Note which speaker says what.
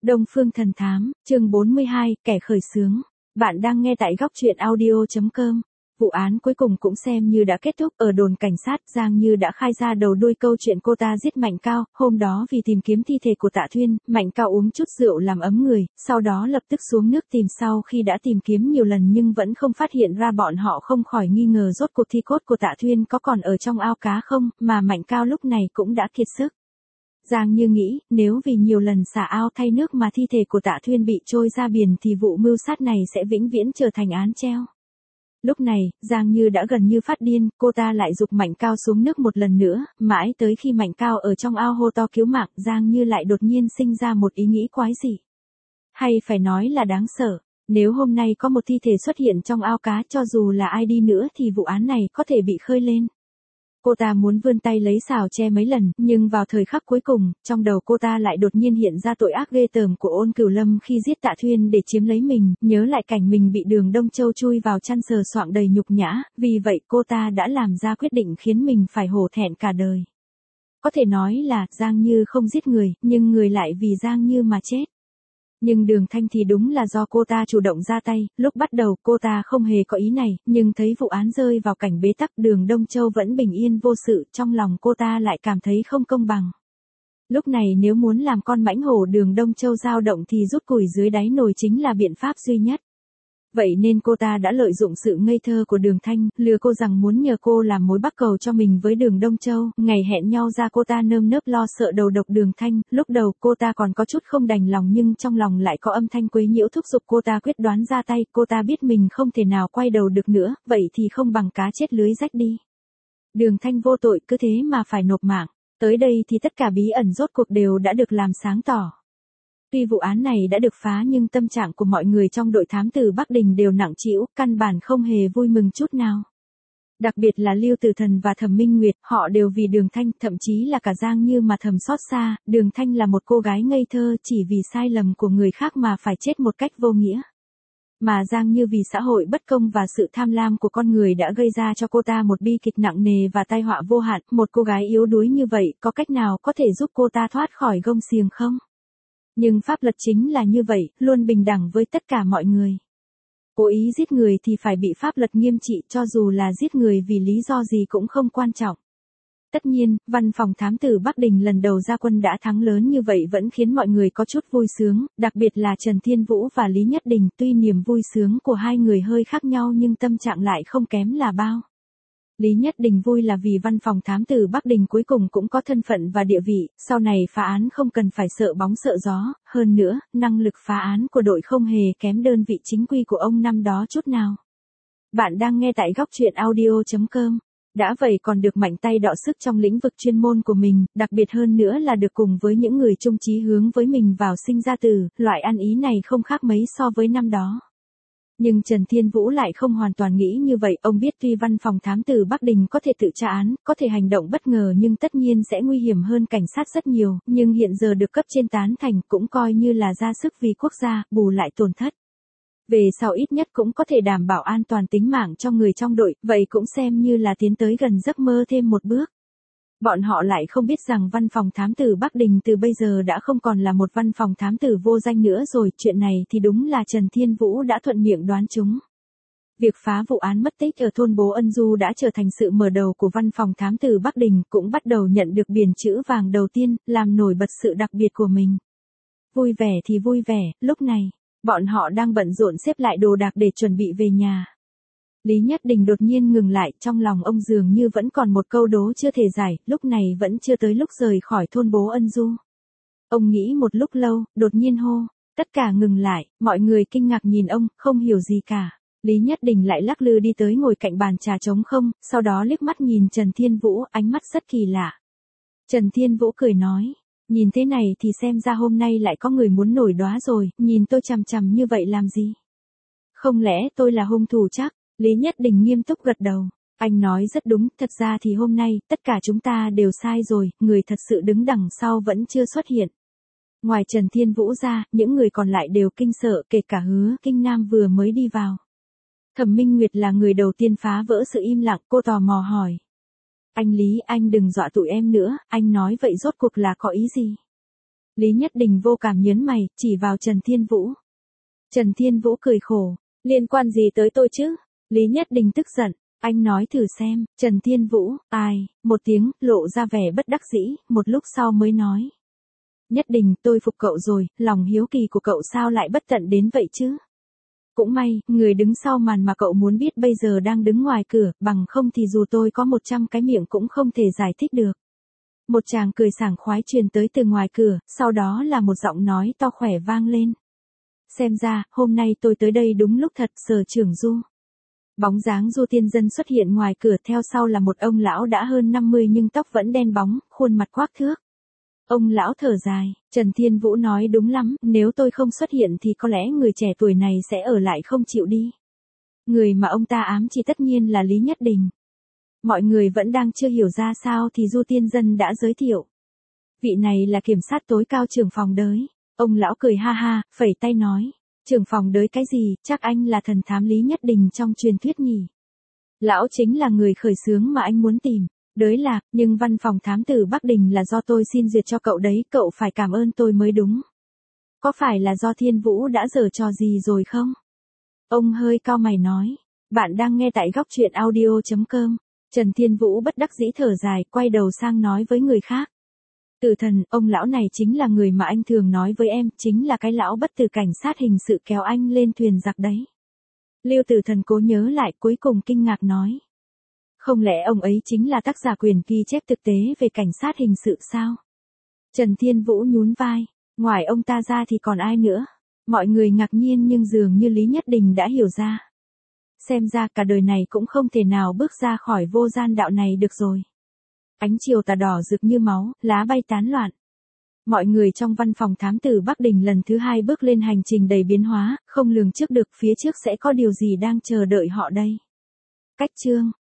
Speaker 1: Đông Phương Thần Thám, chương 42, kẻ khởi xướng. Bạn đang nghe tại góc truyện audio.com. Vụ án cuối cùng cũng xem như đã kết thúc. Ở đồn cảnh sát, Giang Như đã khai ra đầu đuôi câu chuyện cô ta giết Mạnh Cao. Hôm đó vì tìm kiếm thi thể của Tạ Thuyên, Mạnh Cao uống chút rượu làm ấm người, sau đó lập tức xuống nước tìm. Sau khi đã tìm kiếm nhiều lần nhưng vẫn không phát hiện ra, bọn họ không khỏi nghi ngờ rốt cuộc thi cốt của Tạ Thuyên có còn ở trong ao cá không, mà Mạnh Cao lúc này cũng đã kiệt sức. Giang Như nghĩ, nếu vì nhiều lần xả ao thay nước mà thi thể của Tạ Thuyên bị trôi ra biển thì vụ mưu sát này sẽ vĩnh viễn trở thành án treo. Lúc này, Giang Như đã gần như phát điên, cô ta lại giục Mạnh Cao xuống nước một lần nữa, mãi tới khi Mạnh Cao ở trong ao hô to cứu mạng, Giang Như lại đột nhiên sinh ra một ý nghĩ quái dị. Hay phải nói là đáng sợ, nếu hôm nay có một thi thể xuất hiện trong ao cá, cho dù là ai đi nữa thì vụ án này có thể bị khơi lên. Cô ta muốn vươn tay lấy xào che mấy lần, nhưng vào thời khắc cuối cùng, trong đầu cô ta lại đột nhiên hiện ra tội ác ghê tởm của Ôn Cửu Lâm khi giết Tạ Thuyên để chiếm lấy mình, nhớ lại cảnh mình bị Đường Đông Châu chui vào chăn sờ soạng đầy nhục nhã, vì vậy cô ta đã làm ra quyết định khiến mình phải hổ thẹn cả đời. Có thể nói là, Giang Như không giết người, nhưng người lại vì Giang Như mà chết. Nhưng Đường Thanh thì đúng là do cô ta chủ động ra tay, lúc bắt đầu cô ta không hề có ý này, nhưng thấy vụ án rơi vào cảnh bế tắc, Đường Đông Châu vẫn bình yên vô sự, trong lòng cô ta lại cảm thấy không công bằng. Lúc này nếu muốn làm con mãnh hổ Đường Đông Châu dao động thì rút củi dưới đáy nồi chính là biện pháp duy nhất. Vậy nên cô ta đã lợi dụng sự ngây thơ của Đường Thanh, lừa cô rằng muốn nhờ cô làm mối bắc cầu cho mình với Đường Đông Châu. Ngày hẹn nhau ra cô ta nơm nớp lo sợ đầu độc Đường Thanh, lúc đầu cô ta còn có chút không đành lòng nhưng trong lòng lại có âm thanh quấy nhiễu thúc giục cô ta quyết đoán ra tay. Cô ta biết mình không thể nào quay đầu được nữa, vậy thì không bằng cá chết lưới rách đi. Đường Thanh vô tội cứ thế mà phải nộp mạng. Tới đây thì tất cả bí ẩn rốt cuộc đều đã được làm sáng tỏ. Tuy vụ án này đã được phá nhưng tâm trạng của mọi người trong đội thám tử Bắc Đình đều nặng trĩu, căn bản không hề vui mừng chút nào. Đặc biệt là Lưu Tử Thần và Thẩm Minh Nguyệt, họ đều vì Đường Thanh, thậm chí là cả Giang Như mà thầm xót xa. Đường Thanh là một cô gái ngây thơ, chỉ vì sai lầm của người khác mà phải chết một cách vô nghĩa. Mà Giang Như vì xã hội bất công và sự tham lam của con người đã gây ra cho cô ta một bi kịch nặng nề và tai họa vô hạn. Một cô gái yếu đuối như vậy, có cách nào có thể giúp cô ta thoát khỏi gông xiềng không? Nhưng pháp luật chính là như vậy, luôn bình đẳng với tất cả mọi người. Cố ý giết người thì phải bị pháp luật nghiêm trị, cho dù là giết người vì lý do gì cũng không quan trọng. Tất nhiên, văn phòng thám tử Bắc Đình lần đầu ra quân đã thắng lớn như vậy vẫn khiến mọi người có chút vui sướng, đặc biệt là Trần Thiên Vũ và Lý Nhất Đình. Tuy niềm vui sướng của hai người hơi khác nhau nhưng tâm trạng lại không kém là bao. Lý Nhất Đình vui là vì văn phòng thám tử Bắc Đình cuối cùng cũng có thân phận và địa vị, sau này phá án không cần phải sợ bóng sợ gió, hơn nữa, năng lực phá án của đội không hề kém đơn vị chính quy của ông năm đó chút nào. Bạn đang nghe tại góc truyện audio.com. Đã vậy còn được mạnh tay đọ sức trong lĩnh vực chuyên môn của mình, đặc biệt hơn nữa là được cùng với những người chung chí hướng với mình vào sinh ra tử, loại ăn ý này không khác mấy so với năm đó. Nhưng Trần Thiên Vũ lại không hoàn toàn nghĩ như vậy, ông biết tuy văn phòng thám tử Bắc Đình có thể tự tra án, có thể hành động bất ngờ nhưng tất nhiên sẽ nguy hiểm hơn cảnh sát rất nhiều, nhưng hiện giờ được cấp trên tán thành cũng coi như là ra sức vì quốc gia, bù lại tổn thất. Về sau ít nhất cũng có thể đảm bảo an toàn tính mạng cho người trong đội, vậy cũng xem như là tiến tới gần giấc mơ thêm một bước. Bọn họ lại không biết rằng văn phòng thám tử Bắc Đình từ bây giờ đã không còn là một văn phòng thám tử vô danh nữa rồi, chuyện này thì đúng là Trần Thiên Vũ đã thuận miệng đoán chúng. Việc phá vụ án mất tích ở thôn Bố Ân Du đã trở thành sự mở đầu của văn phòng thám tử Bắc Đình, cũng bắt đầu nhận được biển chữ vàng đầu tiên, làm nổi bật sự đặc biệt của mình. Vui vẻ thì vui vẻ, lúc này, bọn họ đang bận rộn xếp lại đồ đạc để chuẩn bị về nhà. Lý Nhất Đình đột nhiên ngừng lại, trong lòng ông dường như vẫn còn một câu đố chưa thể giải, lúc này vẫn chưa tới lúc rời khỏi thôn Bố Ân Du. Ông nghĩ một lúc lâu, đột nhiên hô, tất cả ngừng lại, mọi người kinh ngạc nhìn ông, không hiểu gì cả. Lý Nhất Đình lại lắc lư đi tới ngồi cạnh bàn trà trống không, sau đó liếc mắt nhìn Trần Thiên Vũ, ánh mắt rất kỳ lạ. Trần Thiên Vũ cười nói, nhìn thế này thì xem ra hôm nay lại có người muốn nổi đoá rồi, nhìn tôi chằm chằm như vậy làm gì? Không lẽ tôi là hung thủ chắc? Lý Nhất Đình nghiêm túc gật đầu. Anh nói rất đúng, thật ra thì hôm nay, tất cả chúng ta đều sai rồi, người thật sự đứng đằng sau vẫn chưa xuất hiện. Ngoài Trần Thiên Vũ ra, những người còn lại đều kinh sợ, kể cả Hứa Kinh Nam vừa mới đi vào. Thẩm Minh Nguyệt là người đầu tiên phá vỡ sự im lặng, cô tò mò hỏi. Anh Lý, anh đừng dọa tụi em nữa, anh nói vậy rốt cuộc là có ý gì? Lý Nhất Đình vô cảm nhớn mày, chỉ vào Trần Thiên Vũ. Trần Thiên Vũ cười khổ, liên quan gì tới tôi chứ? Lý Nhất Đình tức giận, anh nói thử xem, Trần Thiên Vũ, ai, một tiếng, lộ ra vẻ bất đắc dĩ, một lúc sau mới nói. Nhất Đình, tôi phục cậu rồi, lòng hiếu kỳ của cậu sao lại bất tận đến vậy chứ? Cũng may, người đứng sau màn mà cậu muốn biết bây giờ đang đứng ngoài cửa, bằng không thì dù tôi có 100 cái miệng cũng không thể giải thích được. Một chàng cười sảng khoái truyền tới từ ngoài cửa, sau đó là một giọng nói to khỏe vang lên. Xem ra, hôm nay tôi tới đây đúng lúc thật, Sở trưởng Du. Bóng dáng Du Tiên Dân xuất hiện ngoài cửa, theo sau là một ông lão đã hơn 50 nhưng tóc vẫn đen bóng, khuôn mặt quắc thước. Ông lão thở dài, Trần Thiên Vũ nói đúng lắm, nếu tôi không xuất hiện thì có lẽ người trẻ tuổi này sẽ ở lại không chịu đi. Người mà ông ta ám chỉ tất nhiên là Lý Nhất Đình. Mọi người vẫn đang chưa hiểu ra sao thì Du Tiên Dân đã giới thiệu. Vị này là kiểm sát tối cao trưởng phòng đới. Ông lão cười ha ha, phẩy tay nói. Trưởng phòng đới cái gì, chắc anh là thần thám Lý Nhất Đình trong truyền thuyết nhỉ. Lão chính là người khởi xướng mà anh muốn tìm. Đới lạc, nhưng văn phòng thám tử Bắc Đình là do tôi xin duyệt cho cậu đấy, cậu phải cảm ơn tôi mới đúng. Có phải là do Thiên Vũ đã giở trò gì rồi không? Ông hơi cau mày nói. Bạn đang nghe tại góc truyện audio.com. Trần Thiên Vũ bất đắc dĩ thở dài, quay đầu sang nói với người khác. Tử Thần, ông lão này chính là người mà anh thường nói với em, chính là cái lão bất tử cảnh sát hình sự kéo anh lên thuyền giặc đấy. Lưu Tử Thần cố nhớ lại, cuối cùng kinh ngạc nói. Không lẽ ông ấy chính là tác giả quyền ghi chép thực tế về cảnh sát hình sự sao? Trần Thiên Vũ nhún vai, ngoài ông ta ra thì còn ai nữa? Mọi người ngạc nhiên nhưng dường như Lý Nhất Đình đã hiểu ra. Xem ra cả đời này cũng không thể nào bước ra khỏi vô gian đạo này được rồi. Ánh chiều tà đỏ rực như máu, lá bay tán loạn. Mọi người trong văn phòng thám tử Bắc Đình lần thứ 2 bước lên hành trình đầy biến hóa, không lường trước được phía trước sẽ có điều gì đang chờ đợi họ đây. Cách chương